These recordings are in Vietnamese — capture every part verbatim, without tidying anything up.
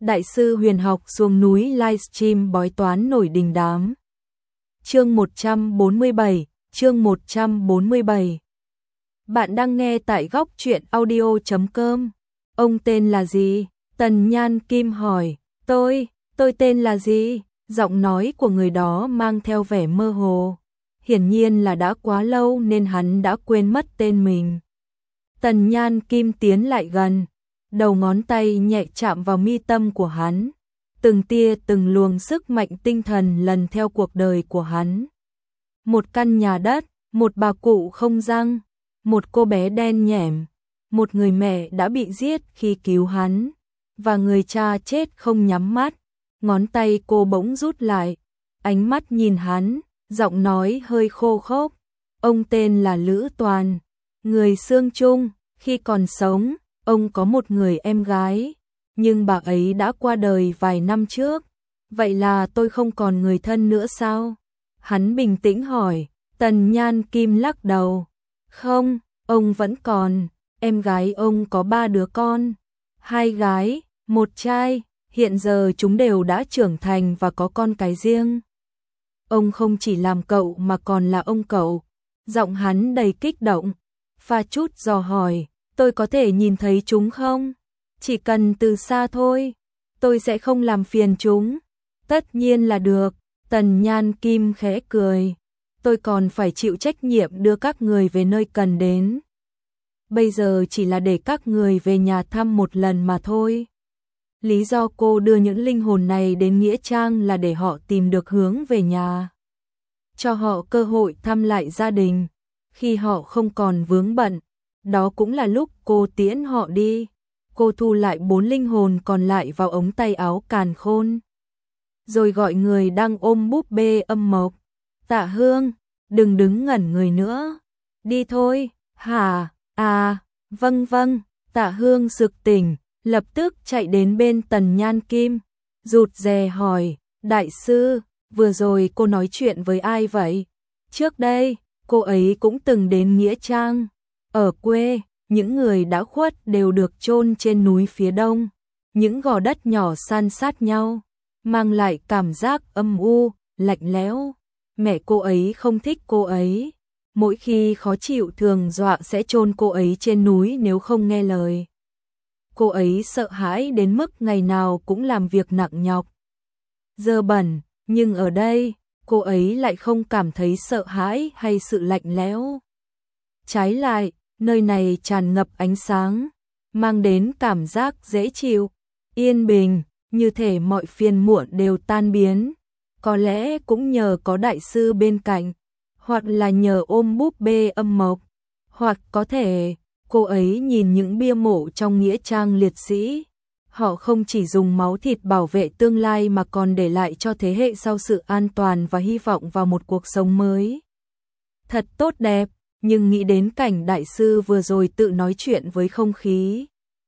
Đại sư huyền học xuống núi livestream bói toán nổi đình đám. Chương một trăm bốn mươi bảy, chương một trăm bốn mươi bảy. Bạn đang nghe tại góc truyện audio chấm com. Ông tên là gì? Tần Nhan Kim hỏi. Tôi, tôi tên là gì? Giọng nói của người đó mang theo vẻ mơ hồ. Hiển nhiên là đã quá lâu nên hắn đã quên mất tên mình. Tần Nhan Kim tiến lại gần, đầu ngón tay nhẹ chạm vào mi tâm của hắn. Từng tia từng luồng sức mạnh tinh thần lần theo cuộc đời của hắn. Một căn nhà đất, một bà cụ không răng, một cô bé đen nhẻm, một người mẹ đã bị giết khi cứu hắn, và người cha chết không nhắm mắt. Ngón tay cô bỗng rút lại, ánh mắt nhìn hắn, giọng nói hơi khô khốc. Ông tên là Lữ Toàn, người xương Trung. Khi còn sống, ông có một người em gái, nhưng bà ấy đã qua đời vài năm trước. Vậy là tôi không còn người thân nữa sao? Hắn bình tĩnh hỏi. Tần Nhan Kim lắc đầu. Không, ông vẫn còn. Em gái ông có ba đứa con, hai gái, một trai. Hiện giờ chúng đều đã trưởng thành và có con cái riêng. Ông không chỉ làm cậu mà còn là ông cậu. Giọng hắn đầy kích động, pha chút dò hỏi. Tôi có thể nhìn thấy chúng không? Chỉ cần từ xa thôi, tôi sẽ không làm phiền chúng. Tất nhiên là được. Tần Nhan Kim khẽ cười. Tôi còn phải chịu trách nhiệm đưa các người về nơi cần đến. Bây giờ chỉ là để các người về nhà thăm một lần mà thôi. Lý do cô đưa những linh hồn này đến Nghĩa Trang là để họ tìm được hướng về nhà, cho họ cơ hội thăm lại gia đình khi họ không còn vướng bận. Đó cũng là lúc cô tiễn họ đi. Cô thu lại bốn linh hồn còn lại vào ống tay áo càn khôn, rồi gọi người đang ôm búp bê âm mộc. Tạ Hương, đừng đứng ngẩn người nữa. Đi thôi. Hả? À, vâng vâng. Tạ Hương sực tỉnh, lập tức chạy đến bên Tần Nhan Kim, rụt rè hỏi. Đại sư, vừa rồi cô nói chuyện với ai vậy? Trước đây, cô ấy cũng từng đến Nghĩa Trang. Ở quê, những người đã khuất đều được chôn trên núi phía đông. Những gò đất nhỏ san sát nhau, mang lại cảm giác âm u, lạnh lẽo. Mẹ cô ấy không thích cô ấy. Mỗi khi khó chịu thường dọa sẽ chôn cô ấy trên núi nếu không nghe lời. Cô ấy sợ hãi đến mức ngày nào cũng làm việc nặng nhọc, dơ bẩn, nhưng ở đây, cô ấy lại không cảm thấy sợ hãi hay sự lạnh lẽo. Trái lại, nơi này tràn ngập ánh sáng, mang đến cảm giác dễ chịu, yên bình, như thể mọi phiền muộn đều tan biến. Có lẽ cũng nhờ có đại sư bên cạnh, hoặc là nhờ ôm búp bê âm mộc, hoặc có thể cô ấy nhìn những bia mộ trong Nghĩa Trang liệt sĩ. Họ không chỉ dùng máu thịt bảo vệ tương lai mà còn để lại cho thế hệ sau sự an toàn và hy vọng vào một cuộc sống mới. Thật tốt đẹp. Nhưng nghĩ đến cảnh đại sư vừa rồi tự nói chuyện với không khí,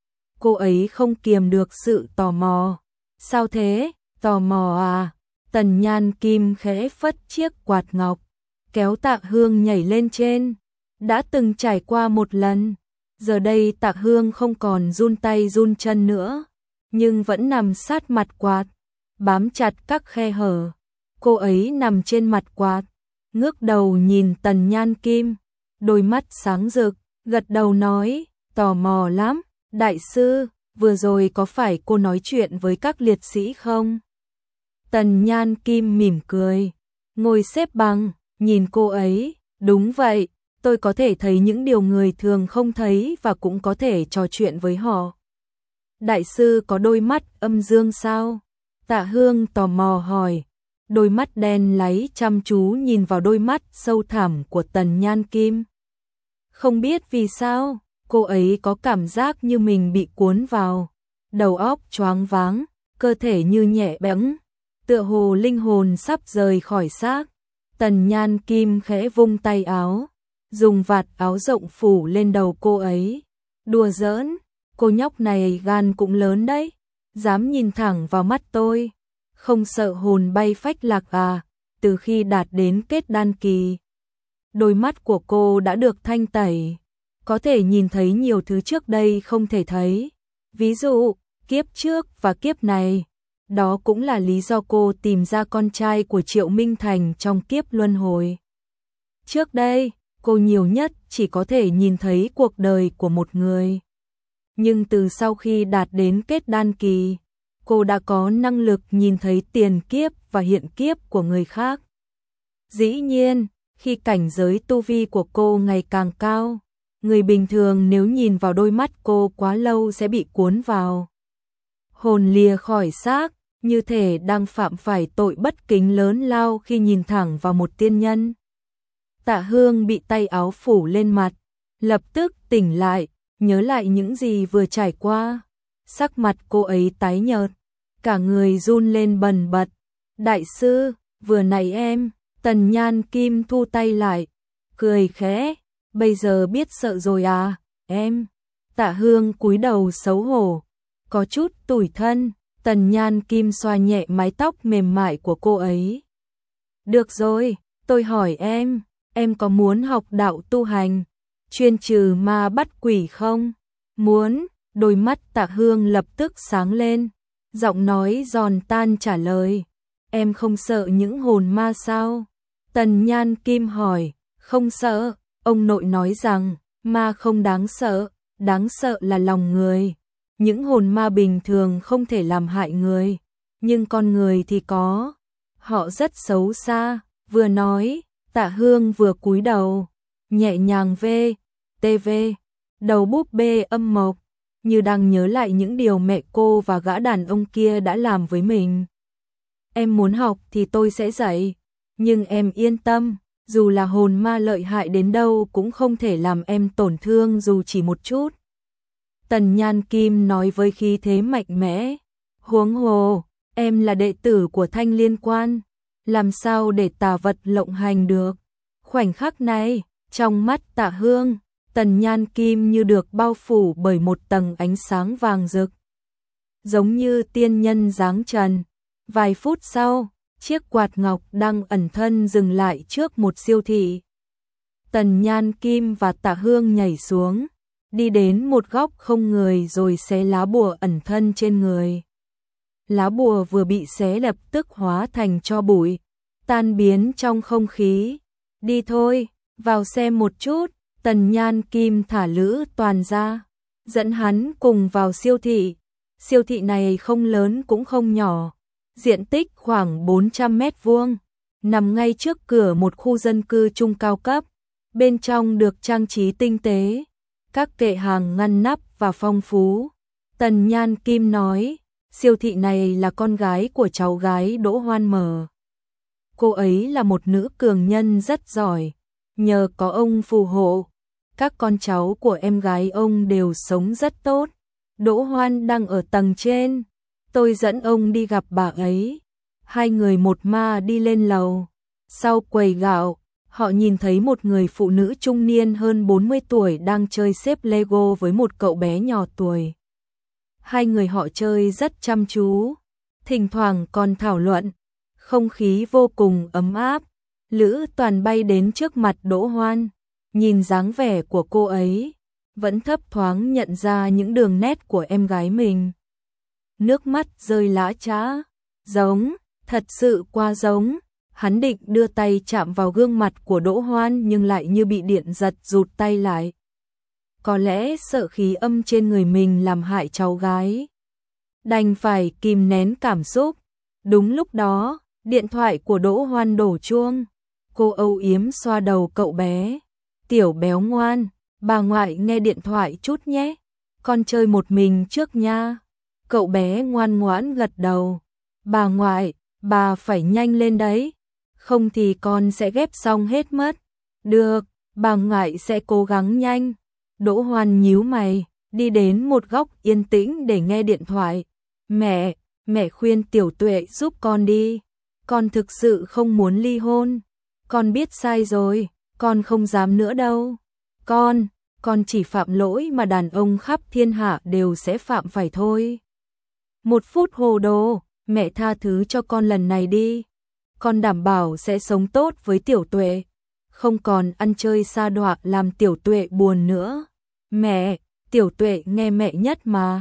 cô ấy không kiềm được sự tò mò. Sao thế? Tò mò à? Tần Nhan Kim khẽ phất chiếc quạt ngọc, kéo Tạ Hương nhảy lên trên. Đã từng trải qua một lần, giờ đây Tạ Hương không còn run tay run chân nữa, nhưng vẫn nằm sát mặt quạt, bám chặt các khe hở. Cô ấy nằm trên mặt quạt, ngước đầu nhìn Tần Nhan Kim, đôi mắt sáng rực, gật đầu nói. Tò mò lắm. Đại sư, vừa rồi có phải cô nói chuyện với các liệt sĩ không? Tần Nhan Kim mỉm cười, ngồi xếp bằng, nhìn cô ấy. Đúng vậy, tôi có thể thấy những điều người thường không thấy và cũng có thể trò chuyện với họ. Đại sư có đôi mắt âm dương sao? Tạ Hương tò mò hỏi. Đôi mắt đen láy chăm chú nhìn vào đôi mắt sâu thẳm của Tần Nhan Kim. Không biết vì sao, cô ấy có cảm giác như mình bị cuốn vào, đầu óc choáng váng, cơ thể như nhẹ bẫng, tựa hồ linh hồn sắp rời khỏi xác. Tần Nhan Kim khẽ vung tay áo, dùng vạt áo rộng phủ lên đầu cô ấy. Đùa giỡn, cô nhóc này gan cũng lớn đấy, dám nhìn thẳng vào mắt tôi. Không sợ hồn bay phách lạc à? Từ khi đạt đến kết đan kỳ, đôi mắt của cô đã được thanh tẩy, có thể nhìn thấy nhiều thứ trước đây không thể thấy. Ví dụ, kiếp trước và kiếp này. Đó cũng là lý do cô tìm ra con trai của Triệu Minh Thành trong kiếp luân hồi. Trước đây, cô nhiều nhất chỉ có thể nhìn thấy cuộc đời của một người. Nhưng từ sau khi đạt đến kết đan kỳ, cô đã có năng lực nhìn thấy tiền kiếp và hiện kiếp của người khác. Dĩ nhiên, khi cảnh giới tu vi của cô ngày càng cao, người bình thường nếu nhìn vào đôi mắt cô quá lâu sẽ bị cuốn vào. Hồn lìa khỏi xác, như thể đang phạm phải tội bất kính lớn lao khi nhìn thẳng vào một tiên nhân. Tạ Hương bị tay áo phủ lên mặt, lập tức tỉnh lại, nhớ lại những gì vừa trải qua. Sắc mặt cô ấy tái nhợt, cả người run lên bần bật. Đại sư, vừa nãy em, Tần Nhan Kim thu tay lại, cười khẽ, bây giờ biết sợ rồi à, em. Tạ Hương cúi đầu xấu hổ, có chút tủi thân. Tần Nhan Kim xoa nhẹ mái tóc mềm mại của cô ấy. Được rồi, tôi hỏi em, em có muốn học đạo tu hành, chuyên trừ ma bắt quỷ không? Muốn. Đôi mắt Tạ Hương lập tức sáng lên, giọng nói giòn tan trả lời. Em không sợ những hồn ma sao? Tần Nhan Kim hỏi. Không sợ, ông nội nói rằng ma không đáng sợ, đáng sợ là lòng người. Những hồn ma bình thường không thể làm hại người, nhưng con người thì có. Họ rất xấu xa. Vừa nói, Tạ Hương vừa cúi đầu, nhẹ nhàng vê, tê vê, đầu búp bê âm mộc, như đang nhớ lại những điều mẹ cô và gã đàn ông kia đã làm với mình. Em muốn học thì tôi sẽ dạy, nhưng em yên tâm, dù là hồn ma lợi hại đến đâu cũng không thể làm em tổn thương dù chỉ một chút. Tần Nhan Kim nói với khí thế mạnh mẽ. Huống hồ, em là đệ tử của Thanh Liên Quan, làm sao để tà vật lộng hành được. Khoảnh khắc này, trong mắt Tạ Hương, Tần Nhan Kim như được bao phủ bởi một tầng ánh sáng vàng rực, giống như tiên nhân giáng trần. Vài phút sau, chiếc quạt ngọc đang ẩn thân dừng lại trước một siêu thị. Tần Nhan Kim và Tạ Hương nhảy xuống, đi đến một góc không người rồi xé lá bùa ẩn thân trên người. Lá bùa vừa bị xé lập tức hóa thành tro bụi, tan biến trong không khí. Đi thôi, vào xem một chút. Tần Nhan Kim thả Lữ Toàn ra, dẫn hắn cùng vào siêu thị. Siêu thị này không lớn cũng không nhỏ, diện tích khoảng bốn trăm mét vuông, nằm ngay trước cửa một khu dân cư trung cao cấp. Bên trong được trang trí tinh tế, các kệ hàng ngăn nắp và phong phú. Tần Nhan Kim nói, siêu thị này là con gái của cháu gái Đỗ Hoan mở. Cô ấy là một nữ cường nhân rất giỏi, nhờ có ông phù hộ, các con cháu của em gái ông đều sống rất tốt. Đỗ Hoan đang ở tầng trên, tôi dẫn ông đi gặp bà ấy. Hai người một ma đi lên lầu. Sau quầy gạo, họ nhìn thấy một người phụ nữ trung niên hơn bốn mươi tuổi đang chơi xếp Lego với một cậu bé nhỏ tuổi. Hai người họ chơi rất chăm chú, thỉnh thoảng còn thảo luận, không khí vô cùng ấm áp. Lữ Toàn bay đến trước mặt Đỗ Hoan, nhìn dáng vẻ của cô ấy, vẫn thấp thoáng nhận ra những đường nét của em gái mình. Nước mắt rơi lã chã, giống, thật sự quá giống. Hắn định đưa tay chạm vào gương mặt của Đỗ Hoan nhưng lại như bị điện giật rụt tay lại. Có lẽ sợ khí âm trên người mình làm hại cháu gái, đành phải kìm nén cảm xúc. Đúng lúc đó, điện thoại của Đỗ Hoan đổ chuông. Cô âu yếm xoa đầu cậu bé. Tiểu béo ngoan, bà ngoại nghe điện thoại chút nhé, con chơi một mình trước nha. Cậu bé ngoan ngoãn gật đầu. Bà ngoại, bà phải nhanh lên đấy, không thì con sẽ ghép xong hết mất. Được, bà ngoại sẽ cố gắng nhanh. Đỗ Hoan nhíu mày, đi đến một góc yên tĩnh để nghe điện thoại. Mẹ, mẹ khuyên Tiểu Tuệ giúp con đi. Con thực sự không muốn ly hôn. Con biết sai rồi, con không dám nữa đâu. Con, con chỉ phạm lỗi mà đàn ông khắp thiên hạ đều sẽ phạm phải thôi. Một phút hồ đồ, mẹ tha thứ cho con lần này đi. Con đảm bảo sẽ sống tốt với Tiểu Tuệ, không còn ăn chơi sa đọa làm Tiểu Tuệ buồn nữa. Mẹ, Tiểu Tuệ nghe mẹ nhất mà.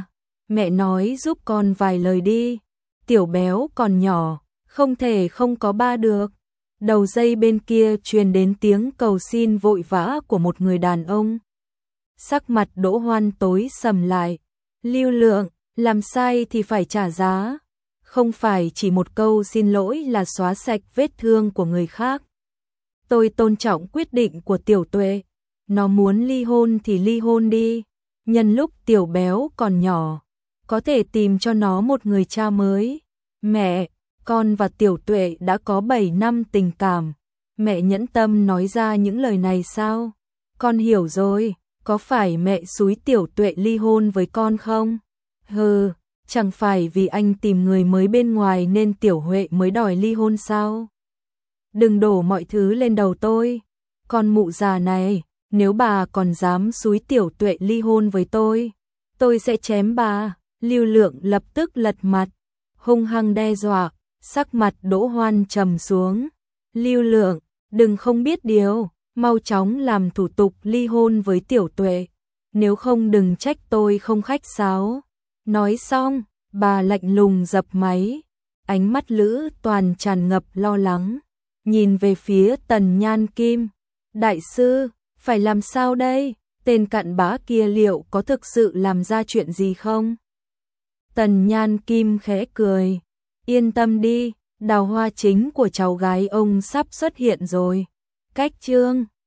mẹ nói giúp con vài lời đi, tiểu béo còn nhỏ, không thể không có ba được. Đầu dây bên kia truyền đến tiếng cầu xin vội vã của một người đàn ông. Sắc mặt Đỗ Hoan tối sầm lại. Lưu Lượng, làm sai thì phải trả giá. Không phải chỉ một câu xin lỗi là xóa sạch vết thương của người khác. Tôi tôn trọng quyết định của Tiểu Tuệ. Nó muốn ly hôn thì ly hôn đi. Nhân lúc tiểu béo còn nhỏ, có thể tìm cho nó một người cha mới. Mẹ, con và Tiểu Tuệ đã có bảy năm tình cảm. Mẹ nhẫn tâm nói ra những lời này sao? Con hiểu rồi, có phải mẹ xúi Tiểu Tuệ ly hôn với con không? Hừ, chẳng phải vì anh tìm người mới bên ngoài nên Tiểu Huệ mới đòi ly hôn sao? Đừng đổ mọi thứ lên đầu tôi. Con mụ già này, nếu bà còn dám xúi Tiểu Tuệ ly hôn với tôi, tôi sẽ chém bà. Lưu Lượng lập tức lật mặt, hung hăng đe dọa, sắc mặt Đỗ Hoan trầm xuống. Lưu Lượng, đừng không biết điều, mau chóng làm thủ tục ly hôn với Tiểu Tuệ, nếu không đừng trách tôi không khách sáo. Nói xong, bà lạnh lùng dập máy, ánh mắt Lữ Toàn tràn ngập lo lắng, nhìn về phía Tần Nhan Kim. Đại sư, phải làm sao đây? Tên cặn bã kia liệu có thực sự làm ra chuyện gì không? Tần Nhan Kim khẽ cười. Yên tâm đi, đào hoa chính của cháu gái ông sắp xuất hiện rồi. Cách chương